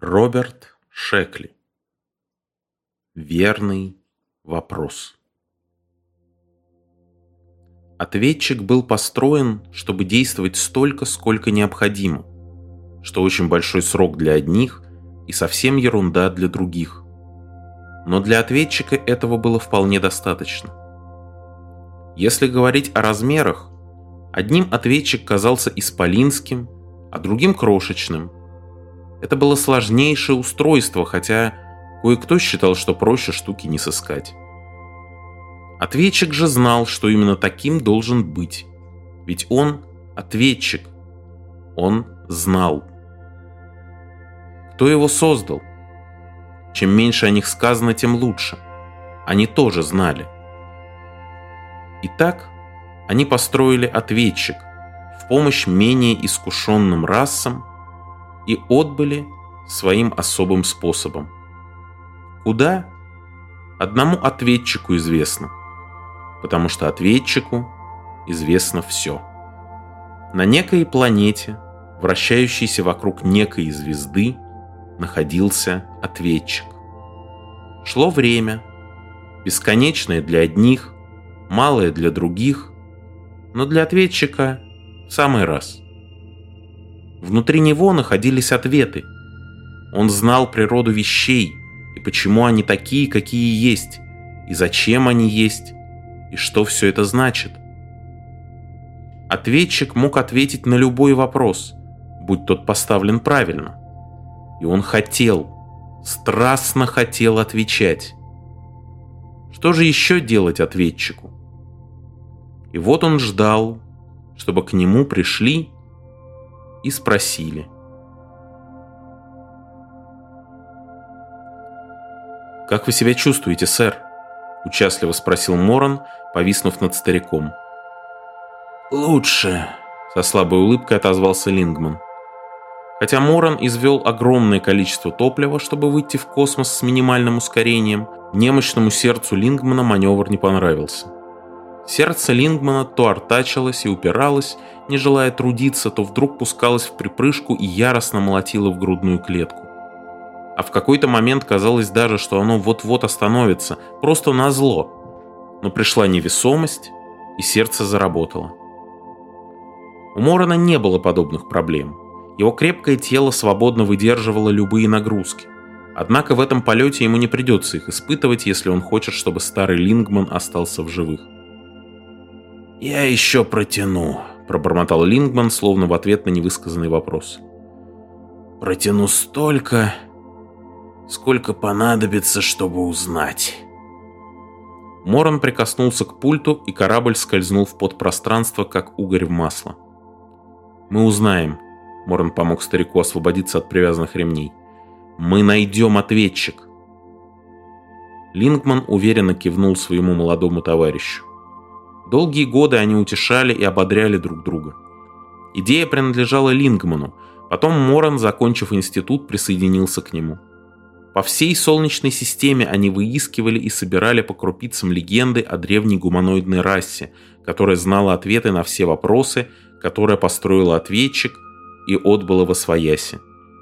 Роберт Шекли. Верный вопрос. Ответчик был построен, чтобы действовать столько, сколько необходимо, что очень большой срок для одних и совсем ерунда для других. Но для ответчика этого было вполне достаточно. Если говорить о размерах, одним ответчик казался исполинским, а другим крошечным. Это было сложнейшее устройство, хотя кое-кто считал, что проще штуки не сыскать. Ответчик же знал, что именно таким должен быть. Ведь он ответчик. Он знал. Кто его создал? Чем меньше о них сказано, тем лучше. Они тоже знали. Итак, они построили ответчик в помощь менее искушенным расам и отбыли своим особым способом. Куда? Одному ответчику известно, потому что ответчику известно все. На некой планете, вращающейся вокруг некой звезды, находился ответчик. Шло время, бесконечное для одних, малое для других, но для ответчика в самый раз. Внутри него находились ответы. Он знал природу вещей, и почему они такие, какие есть, и зачем они есть, и что все это значит. Ответчик мог ответить на любой вопрос, будь тот поставлен правильно. И он хотел, страстно хотел отвечать. Что же еще делать ответчику? И вот он ждал, чтобы к нему пришли и спросили. «Как вы себя чувствуете, сэр?» – участливо спросил Моран, повиснув над стариком. «Лучше», – со слабой улыбкой отозвался Лингман. Хотя Моран извел огромное количество топлива, чтобы выйти в космос с минимальным ускорением, немощному сердцу Лингмана маневр не понравился. Сердце Лингмана то артачилось и упиралось, не желая трудиться, то вдруг пускалось в припрыжку и яростно молотило в грудную клетку. А в какой-то момент казалось даже, что оно вот-вот остановится, просто назло. Но пришла невесомость, и сердце заработало. У Морана не было подобных проблем. Его крепкое тело свободно выдерживало любые нагрузки. Однако в этом полете ему не придется их испытывать, если он хочет, чтобы старый Лингман остался в живых. «Я еще протяну», – пробормотал Лингман, словно в ответ на невысказанный вопрос. «Протяну столько, сколько понадобится, чтобы узнать». Моран прикоснулся к пульту, и корабль скользнул в подпространство, как угорь в масло. «Мы узнаем», – Моран помог старику освободиться от привязанных ремней. «Мы найдем ответчик». Лингман уверенно кивнул своему молодому товарищу. Долгие годы они утешали и ободряли друг друга. Идея принадлежала Лингману, потом Моран, закончив институт, присоединился к нему. По всей Солнечной системе они выискивали и собирали по крупицам легенды о древней гуманоидной расе, которая знала ответы на все вопросы, которая построила ответчик и отбыла восвояси.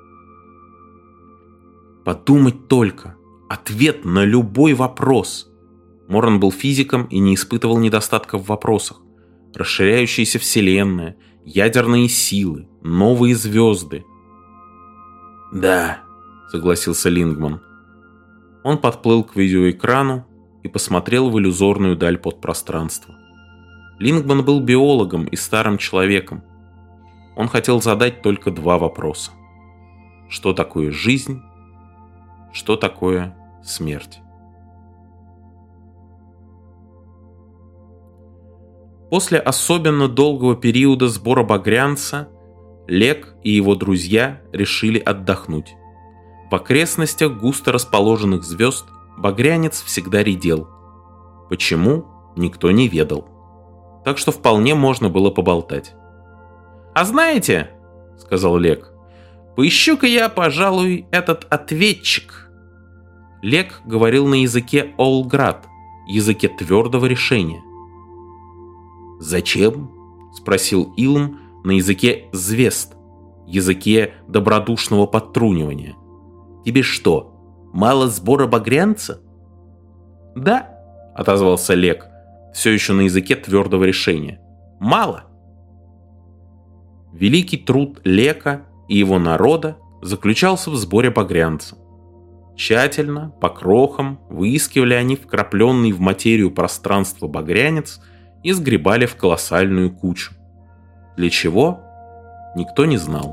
Подумать только! Ответ на любой вопрос! Моран был физиком и не испытывал недостатка в вопросах. Расширяющаяся вселенная, ядерные силы, новые звезды. «Да», — согласился Лингман. Он подплыл к видеоэкрану и посмотрел в иллюзорную даль подпространства. Лингман был биологом и старым человеком. Он хотел задать только два вопроса. Что такое жизнь? Что такое смерть? После особенно долгого периода сбора багрянца, Лек и его друзья решили отдохнуть. В окрестностях густо расположенных звезд багрянец всегда редел. Почему, никто не ведал. Так что вполне можно было поболтать. «А знаете, — сказал Лек, — поищу-ка я, пожалуй, этот ответчик». Лек говорил на языке Олград, языке твердого решения. «Зачем?» – спросил Илм на языке звезд, языке добродушного подтрунивания. Тебе что, мало сбора багрянца?» «Да», — отозвался Лек, все еще на языке твердого решения. «Мало». Великий труд Лека и его народа заключался в сборе багрянца. Тщательно, по крохам, выискивали они вкрапленный в материю пространства багрянец и сгребали в колоссальную кучу. Для чего? Никто не знал.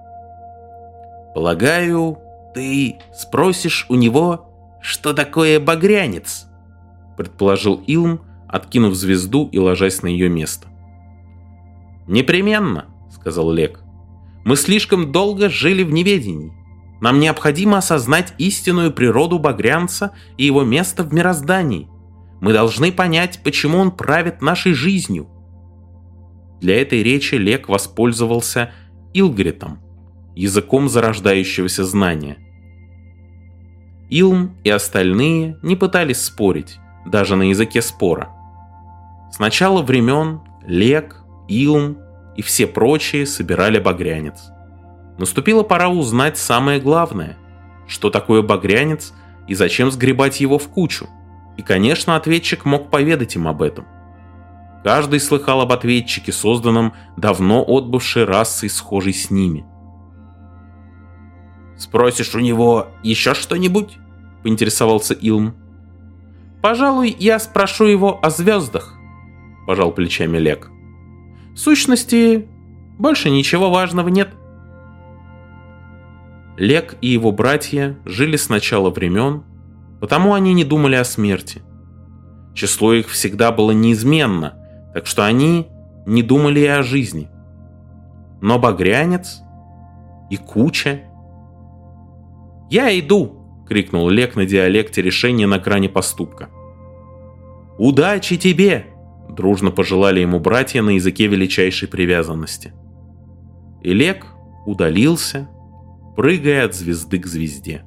«Полагаю, ты спросишь у него, что такое багрянец?» предположил Илм, откинув звезду и ложась на ее место. «Непременно», — сказал Лек. «Мы слишком долго жили в неведении. Нам необходимо осознать истинную природу багрянца и его место в мироздании. Мы должны понять, почему он правит нашей жизнью». Для этой речи Лек воспользовался Илгритом, языком зарождающегося знания. Илм и остальные не пытались спорить, даже на языке спора. С начала времен Лек, Илм и все прочие собирали багрянец. Наступила пора узнать самое главное, что такое багрянец и зачем сгребать его в кучу. И, конечно, ответчик мог поведать им об этом. Каждый слыхал об ответчике, созданном давно отбывшей расой, схожей с ними. «Спросишь у него еще что-нибудь?» — поинтересовался Илм. «Пожалуй, я спрошу его о звездах», — пожал плечами Лек. «В сущности, больше ничего важного нет». Лек и его братья жили с начала времен, потому они не думали о смерти. Число их всегда было неизменно, так что они не думали и о жизни. Но багрянец и куча... «Я иду!» — крикнул Лек на диалекте решения на грани поступка. «Удачи тебе!» — дружно пожелали ему братья на языке величайшей привязанности. И Лек удалился, прыгая от звезды к звезде.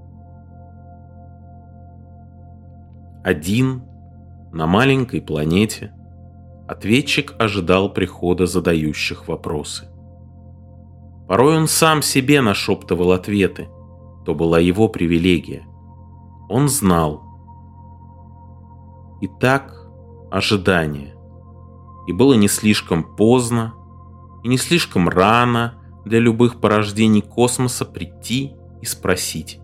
Один, на маленькой планете, ответчик ожидал прихода задающих вопросы. Порой он сам себе нашептывал ответы, то была его привилегия. Он знал. Итак, ожидание. И было не слишком поздно и не слишком рано для любых порождений космоса прийти и спросить.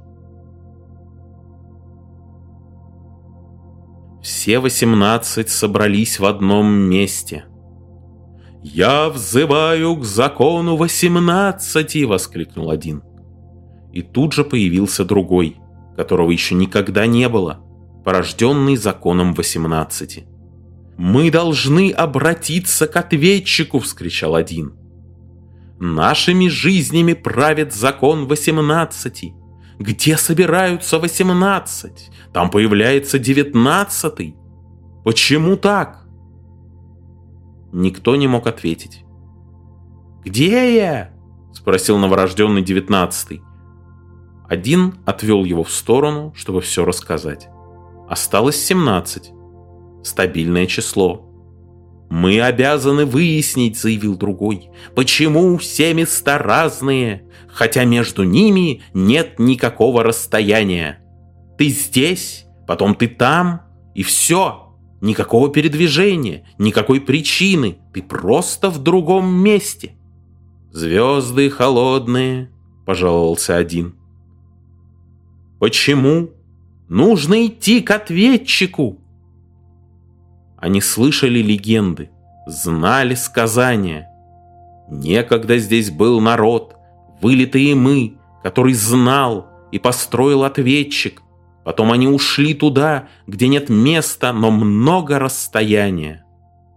Все 18 собрались в одном месте. «Я взываю к закону 18!» — воскликнул один. И тут же появился другой, которого еще никогда не было, порожденный законом 18. «Мы должны обратиться к ответчику!» — вскричал один. «Нашими жизнями правит закон 18. Где собираются 18? Там появляется 19. Почему так?» Никто не мог ответить. «Где я?» — спросил новорожденный 19. Один отвел его в сторону, чтобы все рассказать. Осталось 17. Стабильное число. «Мы обязаны выяснить», — заявил другой, «почему все места разные, хотя между ними нет никакого расстояния. Ты здесь, потом ты там, и все. Никакого передвижения, никакой причины. Ты просто в другом месте». «Звезды холодные», — пожаловался один. «Почему? Нужно идти к ответчику». Они слышали легенды, знали сказания. Некогда здесь был народ, вылитые мы, который знал и построил ответчик. Потом они ушли туда, где нет места, но много расстояния.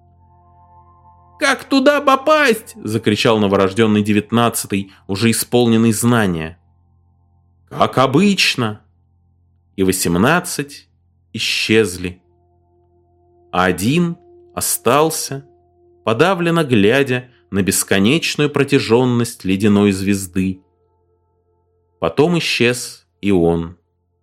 «Как туда попасть?» — закричал новорожденный 19, уже исполненный знания. «Как обычно». И 18 исчезли. А один остался, подавленно глядя на бесконечную протяженность ледяной звезды. Потом исчез и он.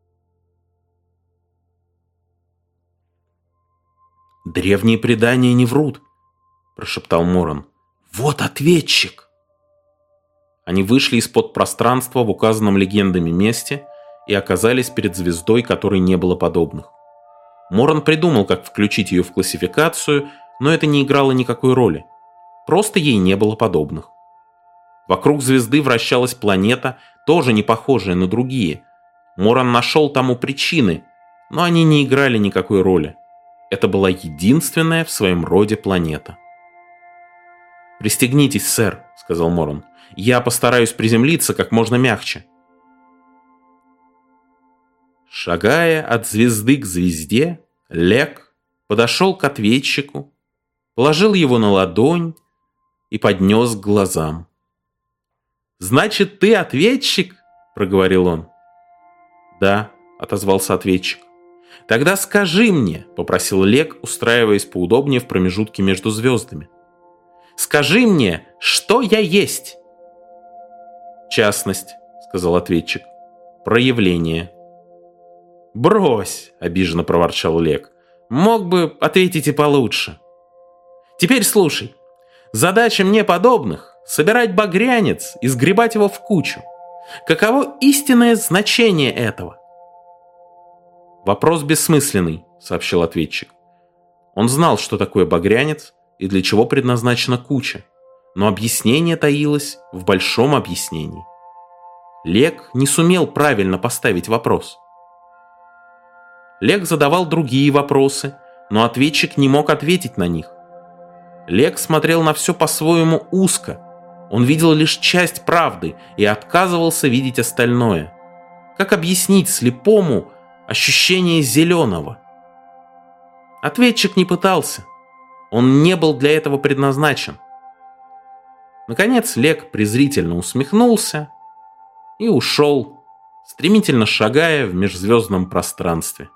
«Древние предания не врут», — прошептал Моран. «Вот ответчик!» Они вышли из-под пространства в указанном легендами месте и оказались перед звездой, которой не было подобных. Моран придумал, как включить ее в классификацию, но это не играло никакой роли. Просто ей не было подобных. Вокруг звезды вращалась планета, тоже не похожая на другие. Моран нашел тому причины, но они не играли никакой роли. Это была единственная в своем роде планета. «Пристегнитесь, сэр», — сказал Моран. «Я постараюсь приземлиться как можно мягче». Шагая от звезды к звезде, Лек подошел к ответчику, положил его на ладонь и поднес к глазам. «Значит, ты ответчик?» — проговорил он. «Да», — отозвался ответчик. «Тогда скажи мне», — попросил Лек, устраиваясь поудобнее в промежутке между звездами. «Скажи мне, что я есть?» «Частность», — сказал ответчик. «Проявление». «Брось», — обиженно проворчал Лек. «Мог бы ответить и получше». «Теперь слушай. Задача мне подобных — собирать багрянец и сгребать его в кучу. Каково истинное значение этого?» «Вопрос бессмысленный», — сообщил ответчик. Он знал, что такое багрянец и для чего предназначена куча, но объяснение таилось в большом объяснении. Лек не сумел правильно поставить вопрос. Лек задавал другие вопросы, но ответчик не мог ответить на них. Лек смотрел на все по-своему узко. Он видел лишь часть правды и отказывался видеть остальное. Как объяснить слепому ощущение зеленого? Ответчик не пытался. Он не был для этого предназначен. Наконец Лек презрительно усмехнулся и ушел, стремительно шагая в межзвездном пространстве.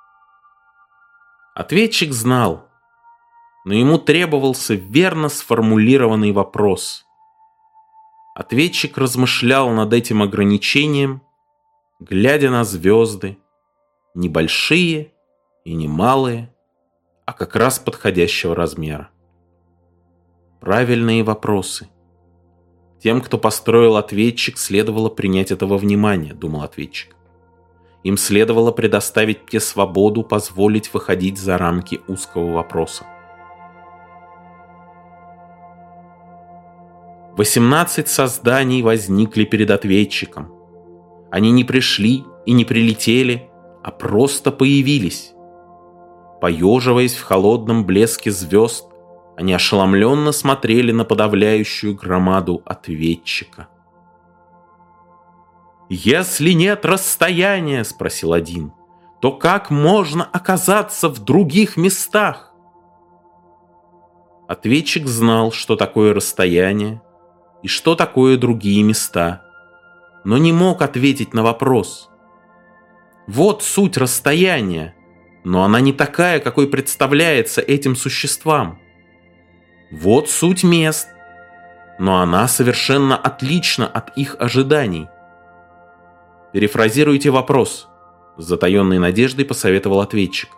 Ответчик знал, но ему требовался верно сформулированный вопрос. Ответчик размышлял над этим ограничением, глядя на звезды, небольшие и немалые, а как раз подходящего размера. Правильные вопросы. Тем, кто построил ответчик, следовало принять это во внимание, думал ответчик. Им следовало предоставить мне свободу позволить выходить за рамки узкого вопроса. 18 созданий возникли перед ответчиком. Они не пришли и не прилетели, а просто появились. Поеживаясь в холодном блеске звезд, они ошеломленно смотрели на подавляющую громаду ответчика. «Если нет расстояния, — спросил один, — то как можно оказаться в других местах?» Ответчик знал, что такое расстояние и что такое другие места, но не мог ответить на вопрос. Вот суть расстояния, но она не такая, какой представляется этим существам. Вот суть мест, но она совершенно отлична от их ожиданий. «Перефразируйте вопрос», — с затаенной надеждой посоветовал ответчик.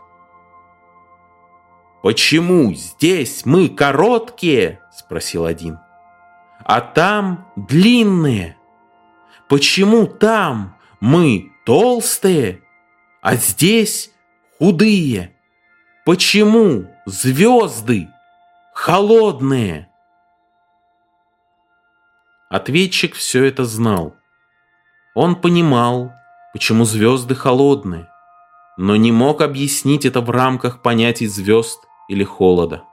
«Почему здесь мы короткие?» — спросил один. «А там длинные? Почему там мы толстые, а здесь худые? Почему звезды холодные?» Ответчик все это знал. Он понимал, почему звезды холодные, но не мог объяснить это в рамках понятий звезд или холода.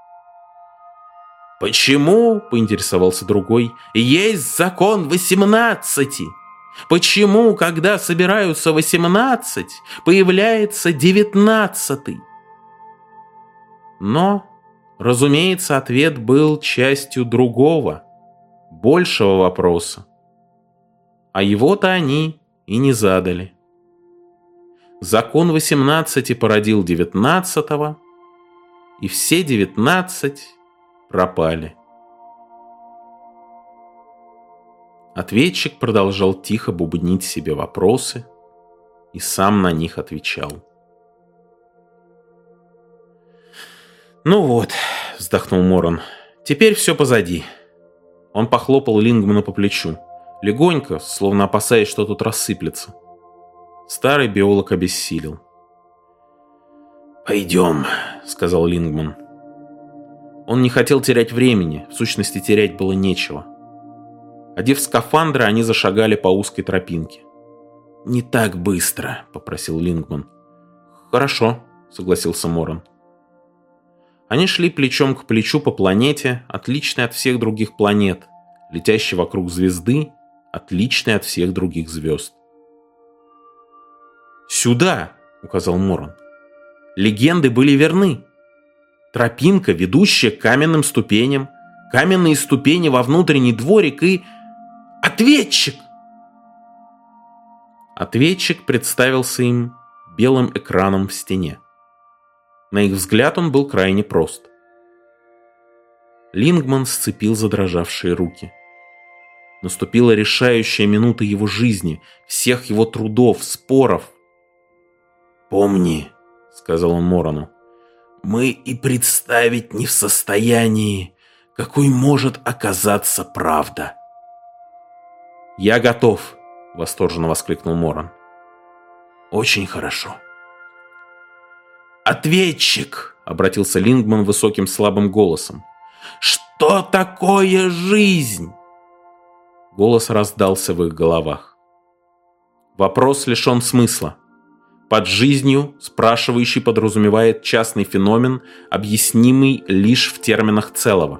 «Почему, — поинтересовался другой, — есть закон 18? Почему, когда собираются 18, появляется 19-й?» Но, разумеется, ответ был частью другого, большего вопроса. А его-то они и не задали. Закон 18 породил 19-го, и все 19 пропали. Ответчик продолжал тихо бубнить себе вопросы и сам на них отвечал. «Ну вот», — вздохнул Моран, — «теперь все позади». Он похлопал Лингмана по плечу. Легонько, словно опасаясь, что тут рассыплется. Старый биолог обессилел. «Пойдем», — сказал Лингман. Он не хотел терять времени, в сущности терять было нечего. Одев скафандры, они зашагали по узкой тропинке. «Не так быстро», — попросил Лингман. «Хорошо», — согласился Моран. Они шли плечом к плечу по планете, отличной от всех других планет, летящей вокруг звезды, отличной от всех других звезд. «Сюда!» — указал Моран. «Легенды были верны. Тропинка, ведущая к каменным ступеням, каменные ступени во внутренний дворик и... Ответчик!» Ответчик представился им белым экраном в стене. На их взгляд он был крайне прост. Лингман сцепил задрожавшие руки. Наступила решающая минута его жизни, всех его трудов, споров. «Помни», — сказал он Морану, — «мы и представить не в состоянии, какой может оказаться правда». «Я готов», — восторженно воскликнул Моран. «Очень хорошо». «Ответчик!» — обратился Лингман высоким слабым голосом. «Что такое жизнь?» Голос раздался в их головах. Вопрос лишен смысла. Под жизнью спрашивающий подразумевает частный феномен, объяснимый лишь в терминах целого.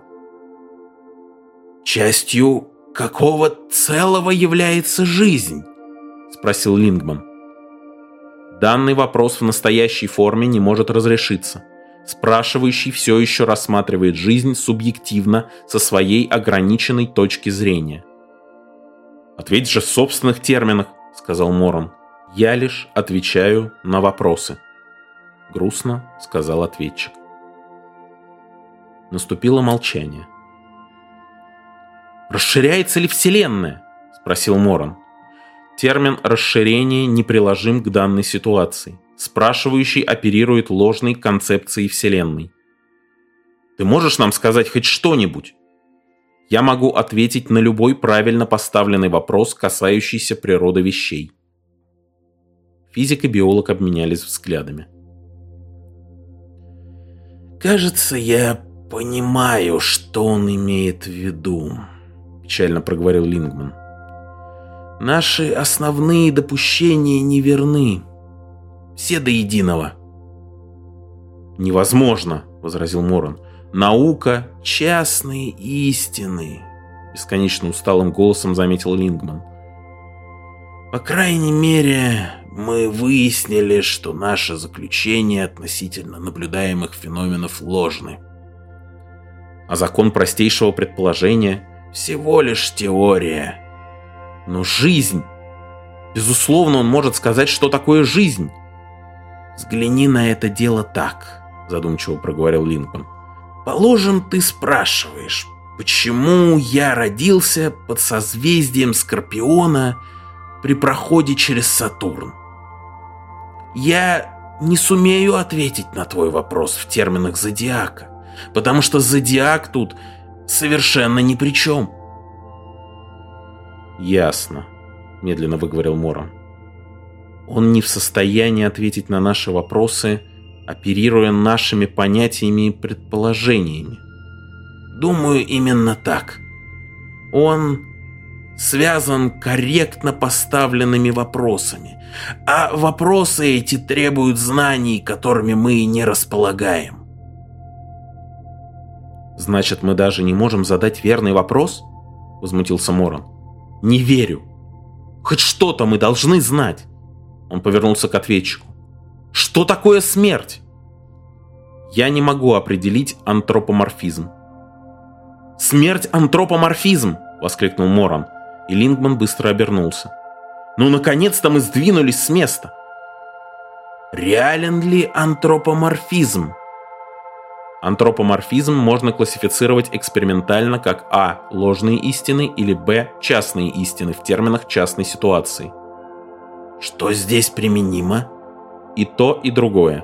«Частью какого целого является жизнь?» — спросил Лингман. Данный вопрос в настоящей форме не может разрешиться. Спрашивающий все еще рассматривает жизнь субъективно со своей ограниченной точки зрения. «Ответь же в собственных терминах», — сказал Моран. «Я лишь отвечаю на вопросы», — грустно сказал ответчик. Наступило молчание. «Расширяется ли Вселенная?» — спросил Моран. Термин «расширение» неприложим к данной ситуации. Спрашивающий оперирует ложной концепцией Вселенной. «Ты можешь нам сказать хоть что-нибудь?» Я могу ответить на любой правильно поставленный вопрос, касающийся природы вещей. Физик и биолог обменялись взглядами. «Кажется, я понимаю, что он имеет в виду», — печально проговорил Лингман. «Наши основные допущения неверны. Все до единого». «Невозможно», — возразил Моран. «Наука...» «Частные истины», — бесконечно усталым голосом заметил Лингман. «По крайней мере, мы выяснили, что наши заключения относительно наблюдаемых феноменов ложны. А закон простейшего предположения — всего лишь теория». «Но жизнь... Безусловно, он может сказать, что такое жизнь». «Взгляни на это дело так», — задумчиво проговорил Лингман. «Положим, ты спрашиваешь, почему я родился под созвездием Скорпиона при проходе через Сатурн? Я не сумею ответить на твой вопрос в терминах зодиака, потому что зодиак тут совершенно ни при чем». «Ясно», — медленно выговорил Моран. «Он не в состоянии ответить на наши вопросы, оперируя нашими понятиями и предположениями». «Думаю, именно так. Он связан корректно поставленными вопросами, а вопросы эти требуют знаний, которыми мы не располагаем». «Значит, мы даже не можем задать верный вопрос?» — возмутился Моран. «Не верю. Хоть что-то мы должны знать». Он повернулся к ответчику. «Что такое смерть?» «Я не могу определить антропоморфизм». «Смерть — антропоморфизм!» — воскликнул Моран, и Лингман быстро обернулся. «Ну, наконец-то мы сдвинулись с места!» «Реален ли антропоморфизм?» Антропоморфизм можно классифицировать экспериментально как а. ложные истины или б. частные истины в терминах частной ситуации. «Что здесь применимо?» И то, и другое.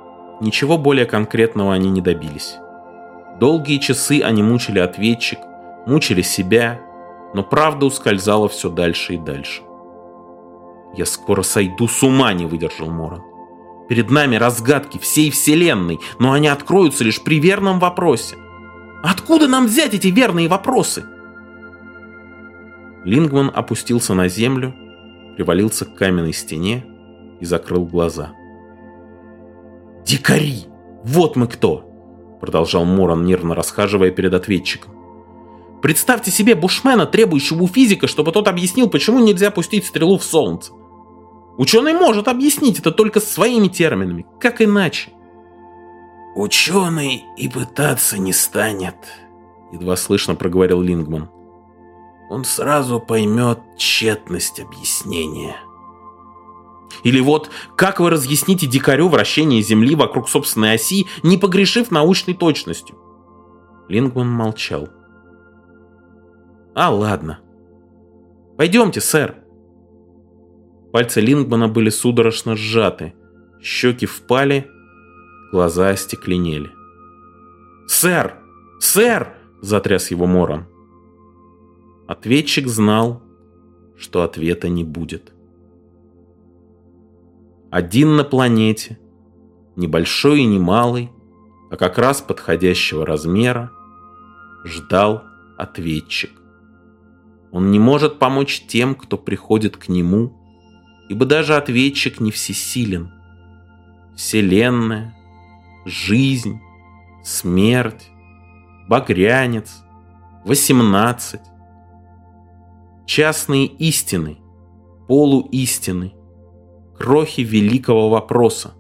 Ничего более конкретного они не добились. Долгие часы они мучили ответчик, мучили себя, но правда ускользала все дальше и дальше. «Я скоро сойду с ума», — не выдержал Моран. «Перед нами разгадки всей Вселенной, но они откроются лишь при верном вопросе. Откуда нам взять эти верные вопросы?» Лингман опустился на землю, привалился к каменной стене и закрыл глаза. «Дикари! Вот мы кто!» — продолжал Моран, нервно расхаживая перед ответчиком. «Представьте себе бушмена, требующего у физика, чтобы тот объяснил, почему нельзя пустить стрелу в солнце. Ученый может объяснить это только своими терминами, как иначе?» «Ученый и пытаться не станет», — едва слышно проговорил Лингман. «Он сразу поймет тщетность объяснения». Или вот, как вы разъясните дикарю вращение Земли вокруг собственной оси, не погрешив научной точностью? Лингман молчал. Ладно. Пойдемте, сэр. Пальцы Лингмана были судорожно сжаты, щеки впали, глаза остекленели. «Сэр! Сэр!» — затряс его Моран. Ответчик знал, что ответа не будет. Один на планете, небольшой и немалый, а как раз подходящего размера, ждал ответчик. Он не может помочь тем, кто приходит к нему, ибо даже ответчик не всесилен. Вселенная, жизнь, смерть, багрянец, 18. Частные истины, полуистины, крохи великого вопроса.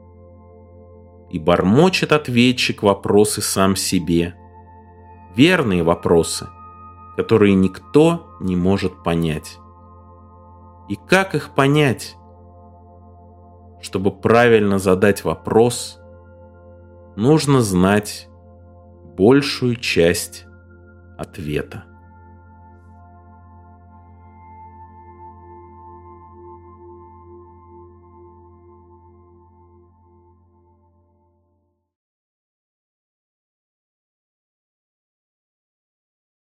И бормочет ответчик вопросы сам себе. Верные вопросы, которые никто не может понять. И как их понять? Чтобы правильно задать вопрос, нужно знать большую часть ответа.